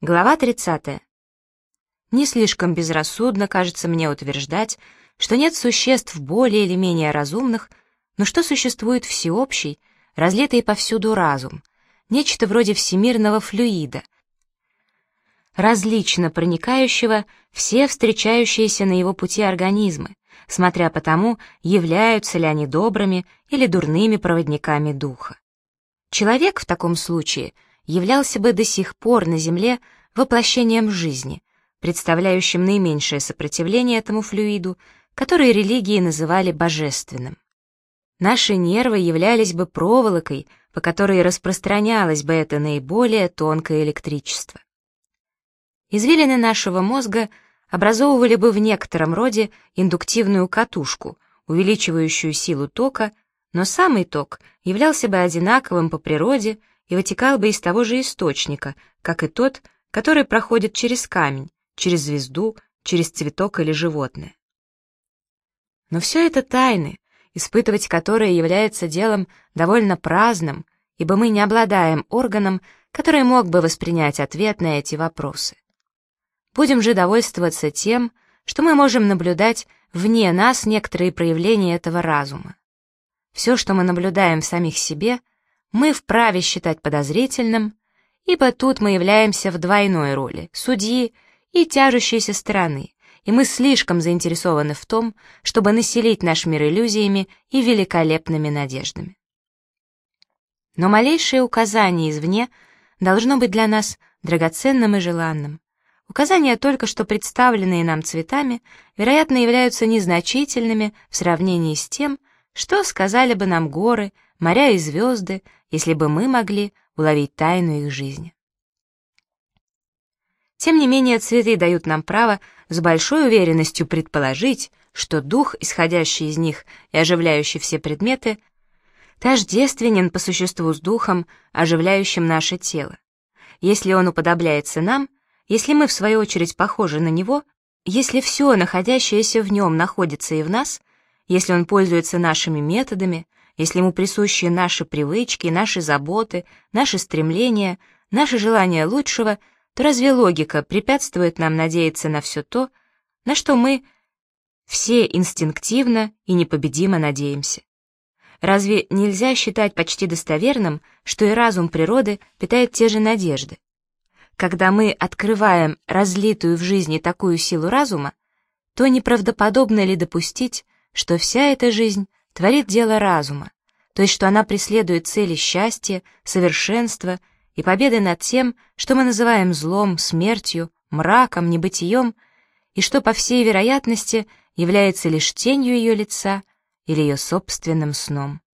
Глава 30. Не слишком безрассудно кажется мне утверждать, что нет существ более или менее разумных, но что существует всеобщий, разлитый повсюду разум, нечто вроде всемирного флюида, различно проникающего все встречающиеся на его пути организмы, смотря по тому, являются ли они добрыми или дурными проводниками духа. Человек в таком случае являлся бы до сих пор на Земле воплощением жизни, представляющим наименьшее сопротивление этому флюиду, который религии называли божественным. Наши нервы являлись бы проволокой, по которой распространялось бы это наиболее тонкое электричество. Извилины нашего мозга образовывали бы в некотором роде индуктивную катушку, увеличивающую силу тока, но самый ток являлся бы одинаковым по природе и вытекал бы из того же источника, как и тот, который проходит через камень, через звезду, через цветок или животное. Но все это тайны, испытывать которые является делом довольно праздным, ибо мы не обладаем органом, который мог бы воспринять ответ на эти вопросы. Будем же довольствоваться тем, что мы можем наблюдать вне нас некоторые проявления этого разума. Все, что мы наблюдаем в самих себе, мы вправе считать подозрительным, ибо тут мы являемся в двойной роли — судьи и тяжущейся стороны, и мы слишком заинтересованы в том, чтобы населить наш мир иллюзиями и великолепными надеждами. Но малейшее указание извне должно быть для нас драгоценным и желанным. Указания, только что представленные нам цветами, вероятно, являются незначительными в сравнении с тем, что сказали бы нам горы, моря и звезды, если бы мы могли уловить тайну их жизни. Тем не менее, цветы дают нам право с большой уверенностью предположить, что дух, исходящий из них и оживляющий все предметы, тождественен по существу с духом, оживляющим наше тело. Если он уподобляется нам, если мы, в свою очередь, похожи на него, если все, находящееся в нем, находится и в нас, если он пользуется нашими методами, если ему присущи наши привычки, наши заботы, наши стремления, наши желания лучшего, то разве логика препятствует нам надеяться на все то, на что мы все инстинктивно и непобедимо надеемся? Разве нельзя считать почти достоверным, что и разум природы питает те же надежды? Когда мы открываем разлитую в жизни такую силу разума, то неправдоподобно ли допустить, что вся эта жизнь творит дело разума, то есть что она преследует цели счастья, совершенства и победы над тем, что мы называем злом, смертью, мраком, небытием, и что, по всей вероятности, является лишь тенью ее лица или ее собственным сном.